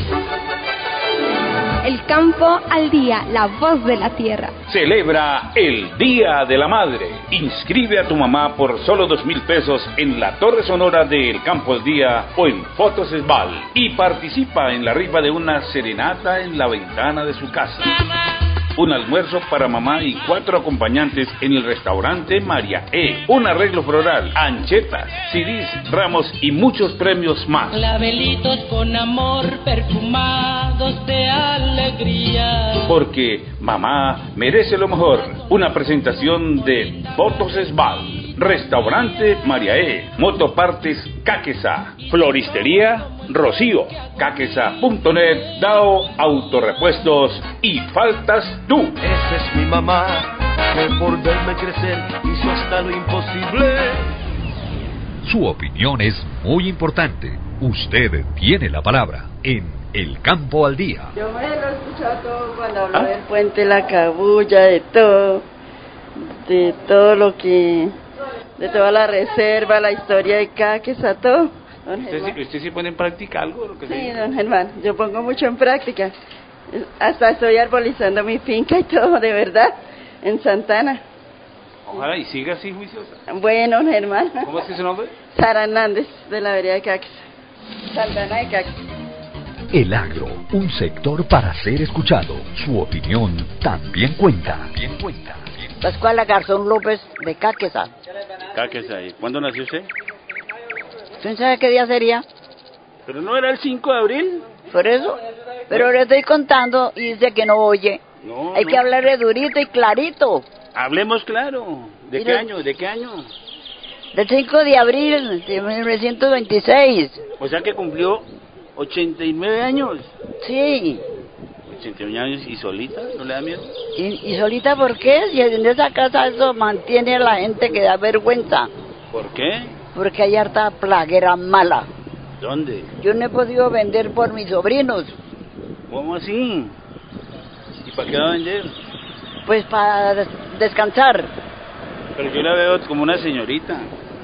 S1: El campo al día, la voz de la tierra.
S5: Celebra el Día de la Madre. Inscribe a tu mamá por solo 2,000 pesos en la Torre Sonora de El Campo al Día o en Fotos Esbal y participa en la rifa de una serenata en la ventana de su casa. Un almuerzo para mamá y 4 acompañantes en el restaurante María E. Un arreglo floral, anchetas, CDs, ramos y muchos premios más.
S8: Clavelitos con amor, perfumados de alegría.
S5: Porque mamá merece lo mejor. Una presentación de Fotos Esbal. Restaurante María E. Motopartes Caquesa. Floristería Rocío. Caquesa.net. DAO Autorepuestos. Y faltas tú.
S4: Esa es mi mamá, que por verme crecer hizo hasta lo imposible.
S3: Su opinión es muy importante. Usted tiene la palabra en El Campo al Día.
S9: Yo me lo he escuchado todo cuando habló del puente La Cabulla, de todo lo que... de toda la reserva, la historia de Caquesa, todo.
S5: ¿Usted sí pone en práctica algo? Lo que
S9: sí, don Germán, yo pongo mucho en práctica. Hasta estoy arbolizando mi finca y todo, de verdad, en Santana.
S5: Ojalá y siga así juiciosa.
S9: Bueno, don Germán.
S5: ¿Cómo es que su nombre?
S9: Sara Hernández, de la vereda de Caquesa. Santana de Caquesa.
S3: El agro, un sector para ser escuchado. Su opinión también cuenta.
S10: Pascuala Garzón López, de Caquesa.
S5: Caquesa, ¿y cuándo nació usted?
S10: ¿Usted sabe qué día sería?
S5: ¿Pero no era el 5 de abril?
S10: Por eso. Pero le estoy contando y dice que no oye.
S5: No,
S10: Hay que hablarle durito y clarito.
S5: Hablemos claro. ¿De qué año?
S10: Del 5 de abril de 1926.
S5: O sea que cumplió 89 años.
S10: Sí.
S5: 89 años y solita, ¿no le da miedo?
S10: ¿Y solita por qué? Si en esa casa eso mantiene a la gente que da vergüenza.
S5: ¿Por qué?
S10: Porque hay harta plaguera mala.
S5: ¿Dónde?
S10: Yo no he podido vender por mis sobrinos.
S5: ¿Cómo así? ¿Y para qué va a vender?
S10: Pues para descansar.
S5: Pero yo la veo como una señorita.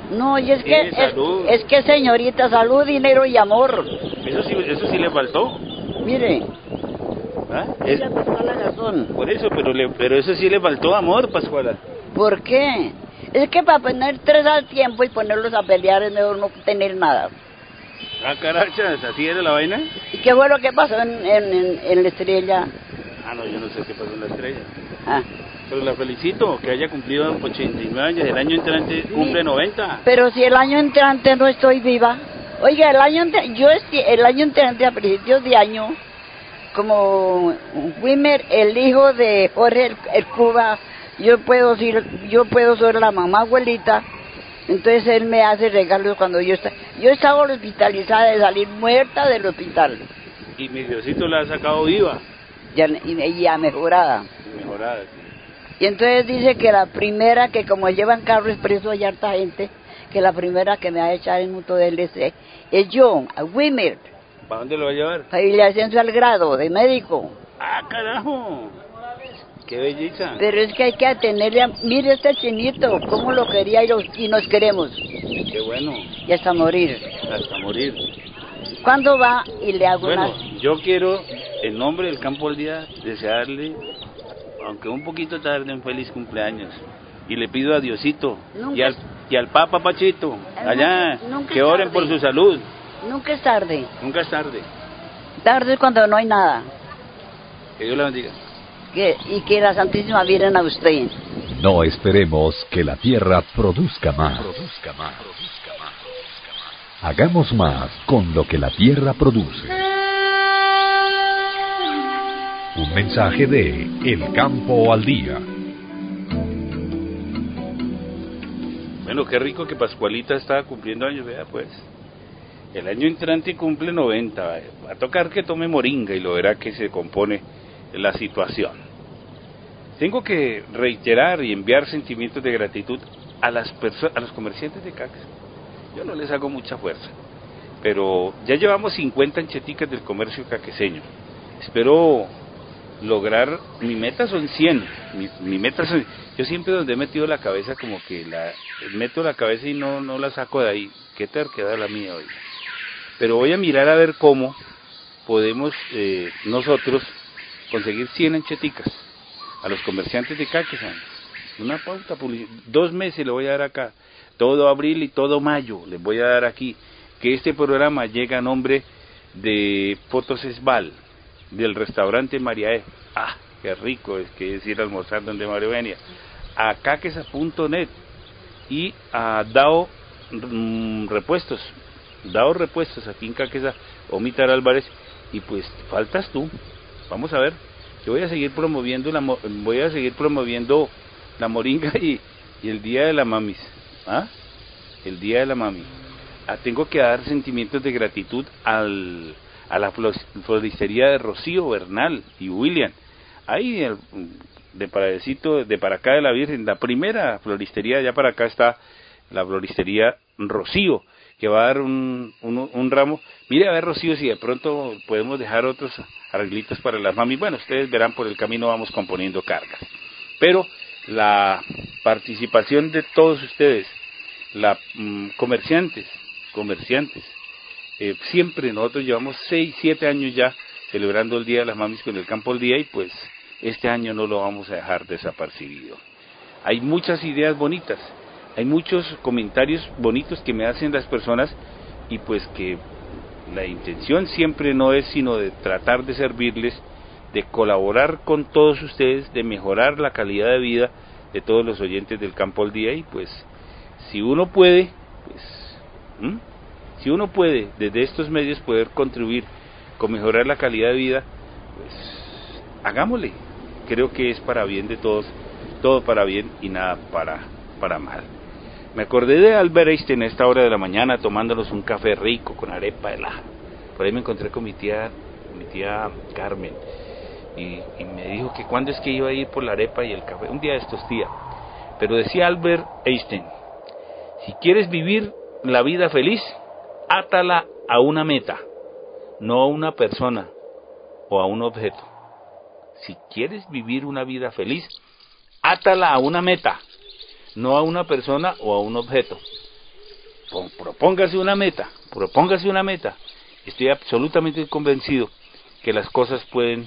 S10: No, y es que
S5: salud.
S10: es que señorita, salud, dinero y amor.
S5: Eso sí le faltó.
S10: Mire,
S5: ¿Ah?
S10: ella me da la razón.
S5: Por eso, pero eso sí le faltó amor, Pascuala.
S10: ¿Por qué? Es que para poner 3 al tiempo y ponerlos a pelear es mejor no tener nada.
S5: Ah, carachas, ¿así era la vaina?
S10: ¿Y qué fue lo que pasó en la estrella?
S5: Ah, no, yo no sé qué pasó en la estrella.
S10: Ah.
S5: Pero la felicito, que haya cumplido 89 años, el año entrante cumple 90.
S10: Pero si el año entrante no estoy viva. Oiga, el año entrante, a principios de año, como Wimmer, el hijo de Jorge el Cuba, yo puedo ser la mamá abuelita, entonces él me hace regalos cuando yo estaba hospitalizada de salir muerta del hospital.
S5: Y mi Diosito la ha sacado viva.
S10: Y ya mejorada.
S5: Mejorada, sí.
S10: Y entonces dice que la primera, que como llevan carro expreso hay harta gente, que la primera que me va a echar en un del es yo, a Wimmer.
S5: ¿Para dónde lo va a llevar?
S10: Para irle haciendo al grado de médico.
S5: ¡Ah, carajo! ¡Qué belleza!
S10: Pero es que hay que atenerle mire este chinito, cómo lo quería y nos queremos.
S5: ¡Qué bueno!
S10: Y hasta morir.
S5: Hasta morir.
S10: ¿Cuándo va y le hago
S5: Bueno, yo quiero, en nombre del Campo al Día, desearle, aunque un poquito tarde, un feliz cumpleaños. Y le pido a Diosito y al Papa Pachito, allá,
S10: nunca
S5: que oren por su salud.
S10: Nunca es tarde.
S5: Nunca es tarde.
S10: Tarde es cuando no hay nada.
S3: Que Dios la bendiga.
S10: Y que la Santísima Virgen a usted.
S3: No esperemos que la tierra produzca más. Hagamos más con lo que la tierra produce. Un mensaje de El Campo al Día.
S5: Bueno, qué rico que Pascualita está cumpliendo años, vea pues. El año entrante cumple 90, va a tocar que tome moringa y lo verá que se compone la situación. Tengo que reiterar y enviar sentimientos de gratitud a los comerciantes de cacas. Yo no les hago mucha fuerza, pero ya llevamos 50 ancheticas del comercio caqueseño. Espero lograr, mi meta son 100, mi meta son, yo siempre donde he metido la cabeza como que meto la cabeza y no la saco de ahí, qué terquedad la mía hoy. Pero voy a mirar a ver cómo podemos nosotros conseguir 100 ancheticas a los comerciantes de caques, una pauta, 2 meses le voy a dar acá, todo abril y todo mayo les voy a dar aquí, que este programa llega a nombre de Fotos Esbal, del restaurante María E. Ah, qué rico es que es ir a almorzar donde María Eugenia, a caquesa.net y a Dao Repuestos aquí en Caquesa, Omitar Álvarez, y pues faltas tú. Vamos a ver, yo voy a seguir promoviendo la moringa y el día de la mamis, el día de la mami. Tengo que dar sentimientos de gratitud a la floristería de Rocío Bernal y William, ahí de para acá de la Virgen, la primera floristería, ya para acá está la floristería Rocío, que va a dar un ramo. Mire a ver, Rocío, si de pronto podemos dejar otros arreglitos para las mami. Bueno, ustedes verán, por el camino vamos componiendo cargas, pero la participación de todos ustedes, comerciantes, siempre nosotros llevamos 6, 7 años ya celebrando el Día de las Mamis con el Campo al Día, y pues este año no lo vamos a dejar desapercibido. Hay muchas ideas bonitas, hay muchos comentarios bonitos que me hacen las personas, y pues que la intención siempre no es sino de tratar de servirles, de colaborar con todos ustedes, de mejorar la calidad de vida de todos los oyentes del Campo al Día, y pues si uno puede, desde estos medios poder contribuir con mejorar la calidad de vida, pues hagámosle. Creo que es para bien de todos, todo para bien y nada para mal. Me acordé de Albert Einstein a esta hora de la mañana tomándonos un café rico con arepa helada. Por ahí me encontré con mi tía Carmen, y me dijo que cuándo es que iba a ir por la arepa y el café. Un día de estos, tía. Pero decía Albert Einstein: si quieres vivir la vida feliz, átala a una meta, no a una persona o a un objeto. Si quieres vivir una vida feliz, átala a una meta, no a una persona o a un objeto. propóngase una meta. Estoy absolutamente convencido que las cosas pueden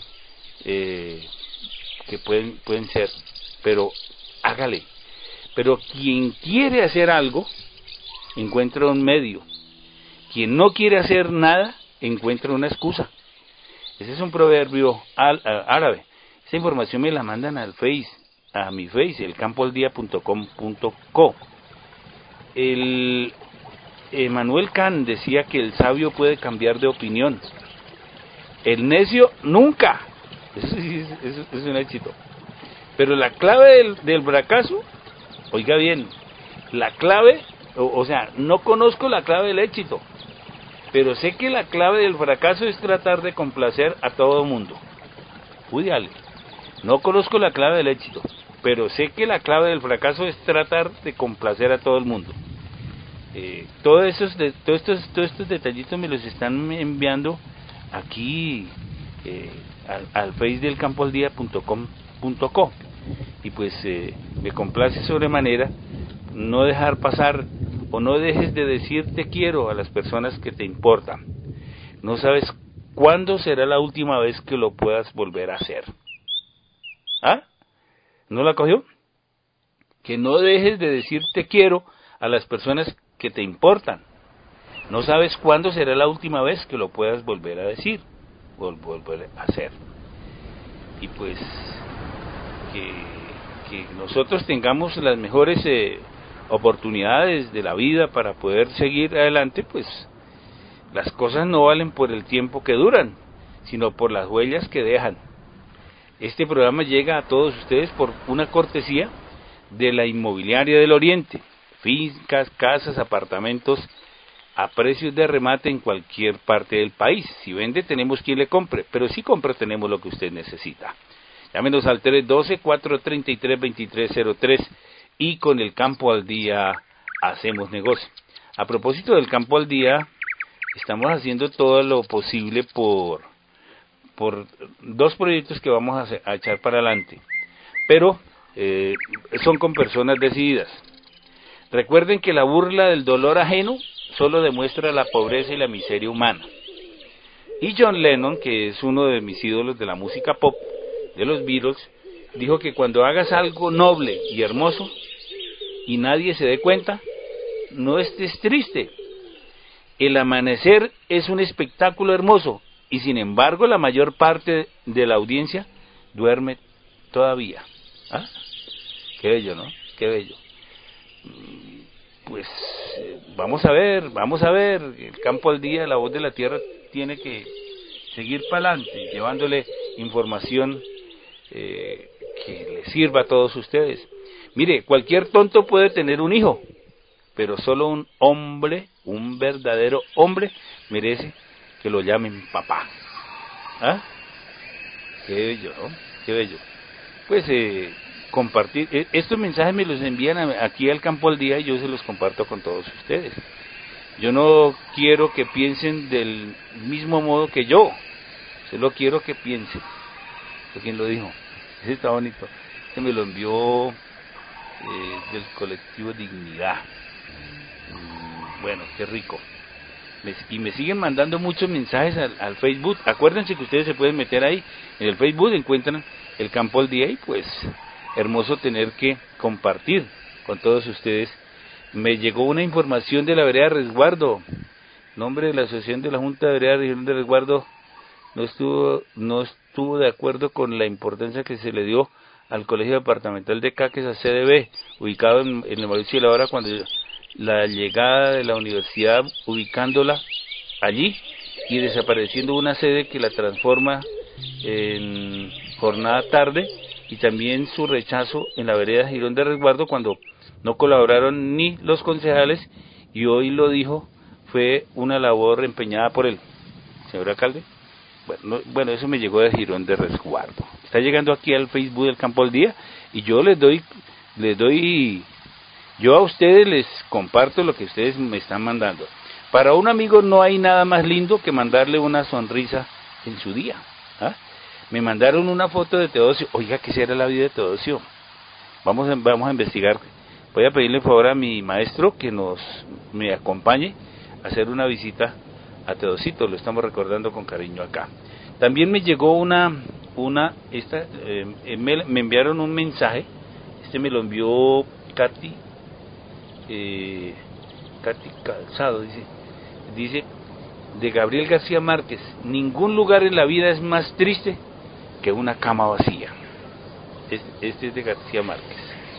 S5: ser, pero hágale. Pero quien quiere hacer algo, encuentra un medio. Quien no quiere hacer nada, encuentra una excusa. Ese es un proverbio árabe. Esa información me la mandan al Face, a mi Face, elcampoaldia.com.co. El Emmanuel Kant decía que el sabio puede cambiar de opinión. El necio nunca. Eso es un éxito. Pero la clave del fracaso, oiga bien, la clave, o sea, no conozco la clave del éxito, pero sé que la clave del fracaso es tratar de complacer a todo el mundo. Cuídale. No conozco la clave del éxito, pero sé que la clave del fracaso es tratar de complacer a todo el mundo. Todos estos detallitos me los están enviando aquí al Face del campoaldía.com.co, y pues me complace sobremanera no dejar pasar, o no dejes de decir te quiero a las personas que te importan. No sabes cuándo será la última vez que lo puedas volver a hacer. ¿Ah? ¿No la cogió? Que no dejes de decir te quiero a las personas que te importan. No sabes cuándo será la última vez que lo puedas volver a decir, volver a hacer. Y pues que nosotros tengamos las mejores oportunidades de la vida para poder seguir adelante. Pues las cosas no valen por el tiempo que duran, sino por las huellas que dejan. Este programa llega a todos ustedes por una cortesía de la Inmobiliaria del Oriente. Fincas, casas, apartamentos a precios de remate en cualquier parte del país. Si vende, tenemos quien le compre, pero si compra, tenemos lo que usted necesita. Llámenos al 312-433-2303 y con el Campo al Día hacemos negocio. A propósito del Campo al Día, estamos haciendo todo lo posible por dos proyectos que vamos a echar para adelante, pero son con personas decididas. Recuerden que la burla del dolor ajeno solo demuestra la pobreza y la miseria humana. Y John Lennon, que es uno de mis ídolos de la música pop, de los Beatles, dijo que cuando hagas algo noble y hermoso y nadie se dé cuenta, no estés triste. El amanecer es un espectáculo hermoso y sin embargo la mayor parte de la audiencia duerme todavía. ¿Ah? Qué bello, ¿no? Qué bello. Pues vamos a ver, el Campo al Día, la voz de la tierra tiene que seguir para adelante, llevándole información que le sirva a todos ustedes. Mire, cualquier tonto puede tener un hijo, pero solo un hombre, un verdadero hombre, merece que lo llamen papá. ¿Ah? Qué bello, ¿no? Qué bello. Pues compartir, estos mensajes me los envían aquí al Campo al Día y yo se los comparto con todos ustedes. Yo no quiero que piensen del mismo modo que yo, solo quiero que piensen. ¿Quién lo dijo? Ese está bonito. Este me lo envió del colectivo Dignidad. Bueno, qué rico. Y me siguen mandando muchos mensajes al Facebook. Acuérdense que ustedes se pueden meter ahí. En el Facebook encuentran el Campo al Día y pues hermoso tener que compartir con todos ustedes. Me llegó una información de la vereda Resguardo. Nombre de la Asociación de la Junta de Vereda Regional de Resguardo no estuvo de acuerdo con la importancia que se le dio al Colegio Departamental de Caques, a CDB, ubicado en el Mauricio de la Hora, cuando la llegada de la universidad ubicándola allí y desapareciendo una sede que la transforma en jornada tarde, y también su rechazo en la vereda Girón de Resguardo cuando no colaboraron ni los concejales, y hoy lo dijo, fue una labor empeñada por él. Señor alcalde, bueno, eso me llegó de Girón de Resguardo. Está llegando aquí al Facebook del Campo al Día y yo yo a ustedes les comparto lo que ustedes me están mandando. Para un amigo no hay nada más lindo que mandarle una sonrisa en su día. ¿Ah? Me mandaron una foto de Teodosio. Oiga, ¿qué será la vida de Teodosio? Vamos a investigar Voy a pedirle por favor a mi maestro que me acompañe a hacer una visita a Teodosito, lo estamos recordando con cariño acá. También me llegó me enviaron un mensaje, me lo envió Katy Calzado, dice de Gabriel García Márquez: ningún lugar en la vida es más triste que una cama vacía. Este es de García Márquez.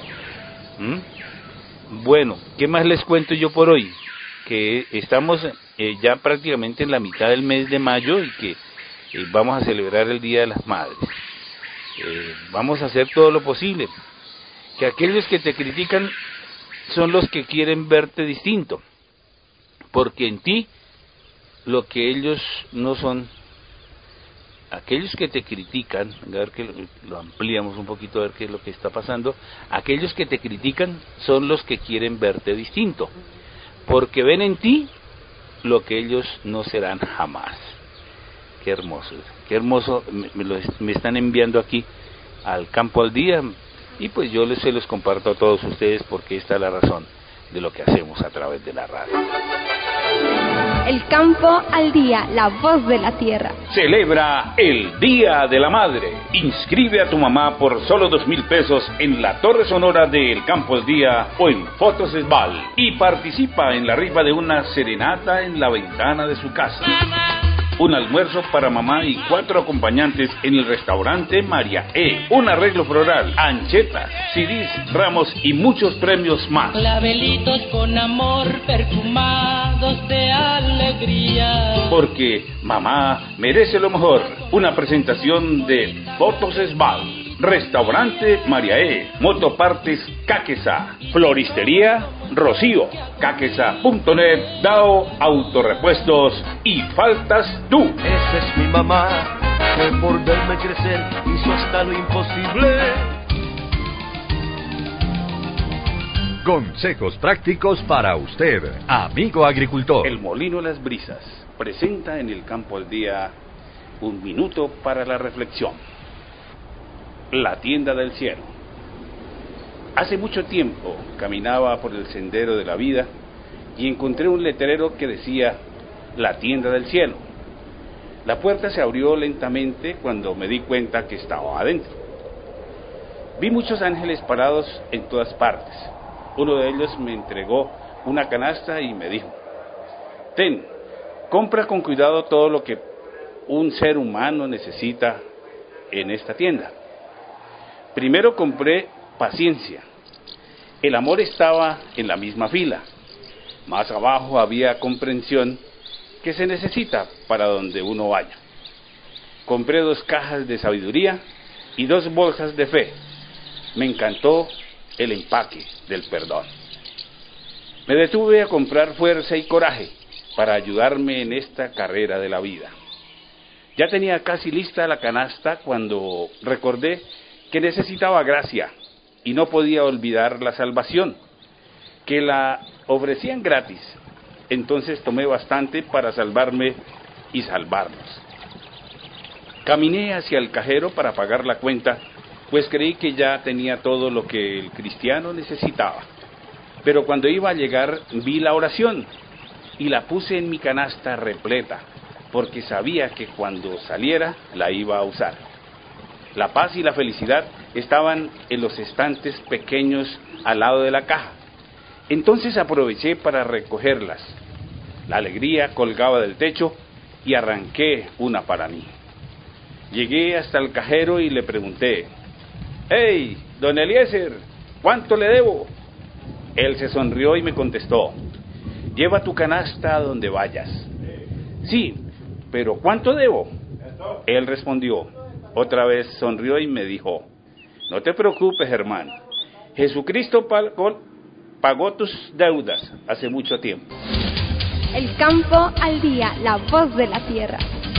S5: Bueno, ¿qué más les cuento yo por hoy? Que estamos ya prácticamente en la mitad del mes de mayo y que vamos a celebrar el Día de las Madres. Vamos a hacer todo lo posible. Que aquellos que te critican son los que quieren verte distinto, porque en ti lo que ellos no son. Aquellos que te critican, a ver que lo ampliamos un poquito, a ver qué es lo que está pasando. Aquellos que te critican son los que quieren verte distinto, porque ven en ti lo que ellos no serán jamás. Qué hermoso, me están enviando aquí al Campo al Día, y pues yo se los comparto a todos ustedes porque esta es la razón de lo que hacemos a través de la radio.
S1: El Campo al Día, la voz de la tierra.
S5: Celebra el Día de la Madre. Inscribe a tu mamá por solo 2,000 pesos en la Torre Sonora de El Campo al Día o en Fotos Esbal y participa en la rifa de una serenata en la ventana de su casa. Un almuerzo para mamá y 4 acompañantes en el restaurante María E. Un arreglo floral, anchetas, CDs, ramos y muchos premios más.
S8: Clavelitos con amor, perfumados de alegría.
S5: Porque mamá merece lo mejor. Una presentación de Fotos Esbal, Restaurante María E, Motopartes Caquesa, Floristería Rocío, Caquesa.net, DAO, Autorepuestos y Faltas Tú.
S4: Esa es mi mamá, que por verme crecer hizo hasta lo imposible.
S3: Consejos prácticos para usted, amigo agricultor.
S5: El Molino Las Brisas presenta en El Campo al Día un minuto para la reflexión. La tienda del cielo. Hace mucho tiempo caminaba por el sendero de la vida y encontré un letrero que decía la tienda del cielo. La puerta se abrió lentamente cuando me di cuenta que estaba adentro. Vi muchos ángeles parados en todas partes. Uno de ellos me entregó una canasta y me dijo: ten, compra con cuidado todo lo que un ser humano necesita en esta tienda. Primero compré paciencia. El amor estaba en la misma fila. Más abajo había comprensión, que se necesita para donde uno vaya. Compré 2 cajas de sabiduría y 2 bolsas de fe. Me encantó el empaque del perdón. Me detuve a comprar fuerza y coraje para ayudarme en esta carrera de la vida. Ya tenía casi lista la canasta cuando recordé que necesitaba gracia y no podía olvidar la salvación, que la ofrecían gratis. Entonces tomé bastante para salvarme y salvarlos. Caminé hacia el cajero para pagar la cuenta, pues creí que ya tenía todo lo que el cristiano necesitaba. Pero cuando iba a llegar vi la oración y la puse en mi canasta repleta, porque sabía que cuando saliera la iba a usar. La paz y la felicidad estaban en los estantes pequeños al lado de la caja. Entonces aproveché para recogerlas. La alegría colgaba del techo y arranqué una para mí. Llegué hasta el cajero y le pregunté: «Hey, don Eliezer, ¿cuánto le debo?». Él se sonrió y me contestó: «Lleva tu canasta a donde vayas». «Sí, pero ¿cuánto debo?». Él respondió. Otra vez sonrió y me dijo: «No te preocupes, hermano. Jesucristo pagó tus deudas hace mucho tiempo».
S1: El Campo al Día, la voz de la tierra.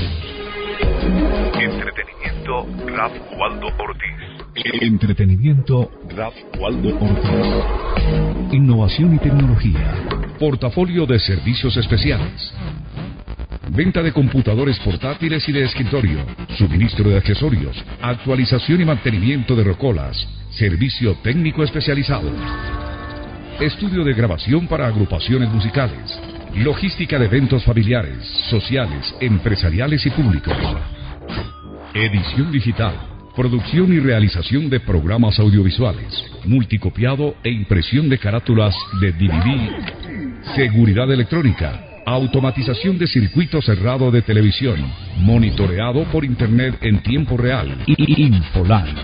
S2: Entretenimiento Raf Waldo Ortiz. Entretenimiento Raf Waldo Ortiz. Innovación y tecnología. Portafolio de servicios especiales. Venta de computadores portátiles y de escritorio, suministro de accesorios, actualización y mantenimiento de rocolas, servicio técnico especializado. estudio de grabación para agrupaciones musicales, logística de eventos familiares, sociales, empresariales y públicos, edición digital, producción y realización de programas audiovisuales, multicopiado e impresión de carátulas de DVD, seguridad electrónica, automatización de circuito cerrado de televisión, monitoreado por internet en tiempo real. Infoline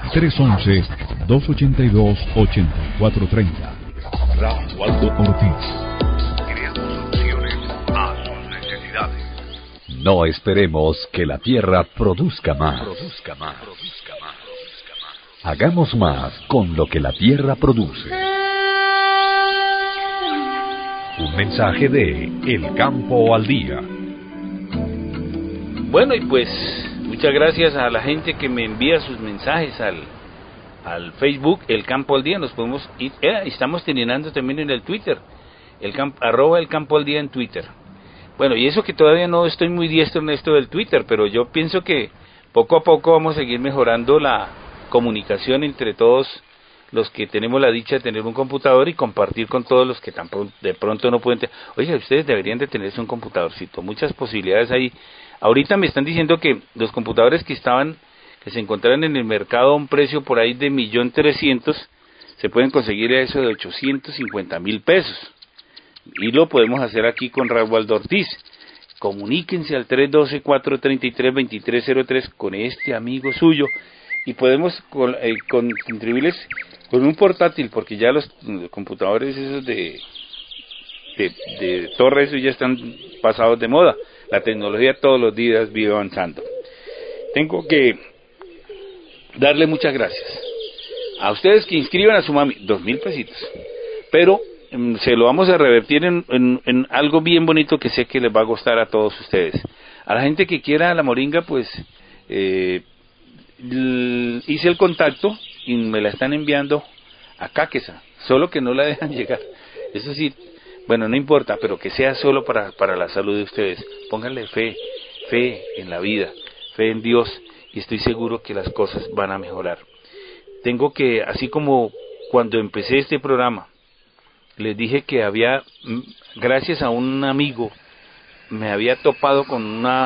S2: 311-282-8430. Ralph Waldo Ortiz. Creamos soluciones a sus necesidades.
S3: No esperemos que la tierra produzca más. Hagamos más con lo que la tierra produce. Un mensaje de El Campo al Día.
S5: Bueno, y pues muchas gracias a la gente que me envía sus mensajes al Facebook El Campo al Día. Nos podemos ir, estamos terminando también en el Twitter, @El Campo al Día en Twitter. Bueno, y eso que todavía no estoy muy diestro en esto del Twitter, pero yo pienso que poco a poco vamos a seguir mejorando la comunicación entre todos los que tenemos la dicha de tener un computador y compartir con todos los que de pronto no pueden tener. Oye, ustedes deberían de tenerse un computadorcito, muchas posibilidades ahí. Ahorita me están diciendo que los computadores que se encontraban en el mercado a un precio por ahí de 1.300.000, se pueden conseguir a eso de 850.000 pesos. Y lo podemos hacer aquí con Ralph Waldo Ortiz. Comuníquense al 312-433-2303 con este amigo suyo y podemos contribuirles con un portátil, porque ya los computadores esos de torre, esos ya están pasados de moda. La tecnología todos los días vive avanzando. Tengo que darle muchas gracias a ustedes que inscriban a su mami, 2.000 pesitos, pero se lo vamos a revertir en algo bien bonito que sé que les va a gustar a todos ustedes. A la gente que quiera la moringa, pues hice el contacto y me la están enviando a Cáqueza, solo que no la dejan llegar. Eso sí, bueno, no importa, pero que sea solo para la salud de ustedes. Pónganle fe en la vida, fe en Dios, y estoy seguro que las cosas van a mejorar. Tengo que, así como cuando empecé este programa, les dije que gracias a un amigo, me había topado con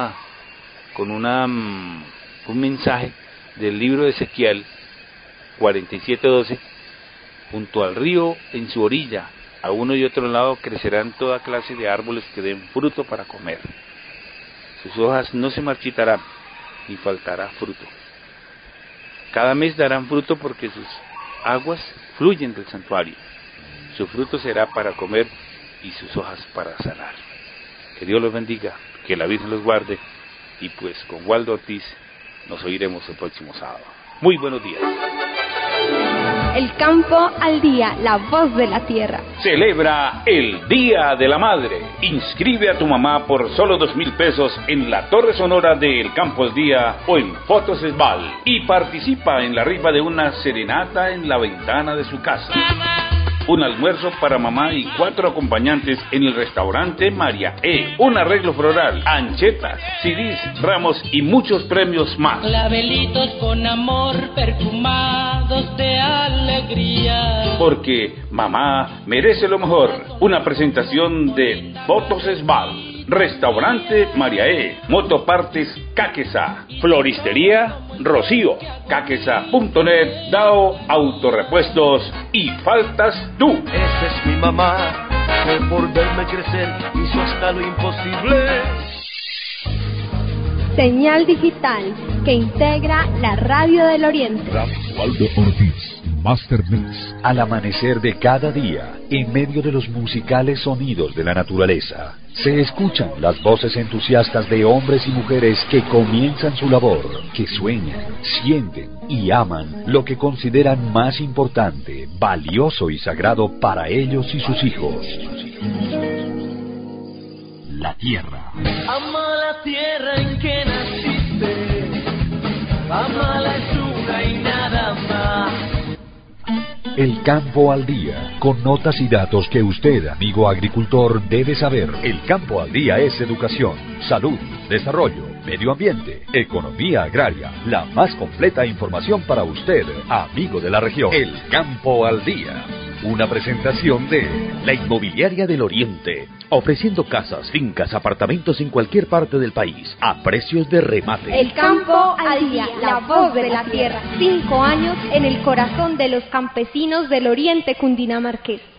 S5: un mensaje del libro de Ezequiel 47:12. Junto al río, en su orilla, a uno y otro lado, crecerán toda clase de árboles que den fruto para comer. Sus hojas no se marchitarán, ni faltará fruto. Cada mes darán fruto porque sus aguas fluyen del santuario. Su fruto será para comer y sus hojas para sanar. Que Dios los bendiga, que la Virgen los guarde, y pues con Waldo Ortiz nos oiremos el próximo sábado. Muy buenos días.
S1: El Campo al Día, la voz de la tierra.
S5: Celebra el Día de la Madre. Inscribe a tu mamá por solo 2.000 pesos en la Torre Sonora de El Campo al Día o en Fotos Esbal, y participa en la rifa de una serenata en la ventana de su casa. Un almuerzo para mamá y 4 acompañantes en el restaurante María E. Un arreglo floral, anchetas, CDs, ramos y muchos premios más.
S8: Clavelitos con amor, perfumados de alegría.
S5: Porque mamá merece lo mejor. Una presentación de Fotos Esbal, Restaurante María E, Motopartes Cáqueza, Floristería Rocío, Cáqueza.net, DAO Autorepuestos y Faltas Tú.
S4: Esa es mi mamá, que por verme crecer hizo hasta lo imposible.
S1: Señal digital que integra la radio del Oriente.
S2: Ralph Waldo Ortiz, Master Mix.
S3: Al amanecer de cada día, en medio de los musicales sonidos de la naturaleza, se escuchan las voces entusiastas de hombres y mujeres que comienzan su labor, que sueñan, sienten y aman lo que consideran más importante, valioso y sagrado para ellos y sus hijos: la tierra.
S4: Ama la tierra en que naciste, amala es una y nada más.
S3: El Campo al Día, con notas y datos que usted, amigo agricultor, debe saber. El Campo al Día es educación, salud, desarrollo, medio ambiente, economía agraria, la más completa información para usted, amigo de la región. El Campo al Día. Una presentación de la Inmobiliaria del Oriente, ofreciendo casas, fincas, apartamentos en cualquier parte del país, a precios de remate.
S1: El campo al día, la voz de la tierra. 5 años en el corazón de los campesinos del Oriente cundinamarqués.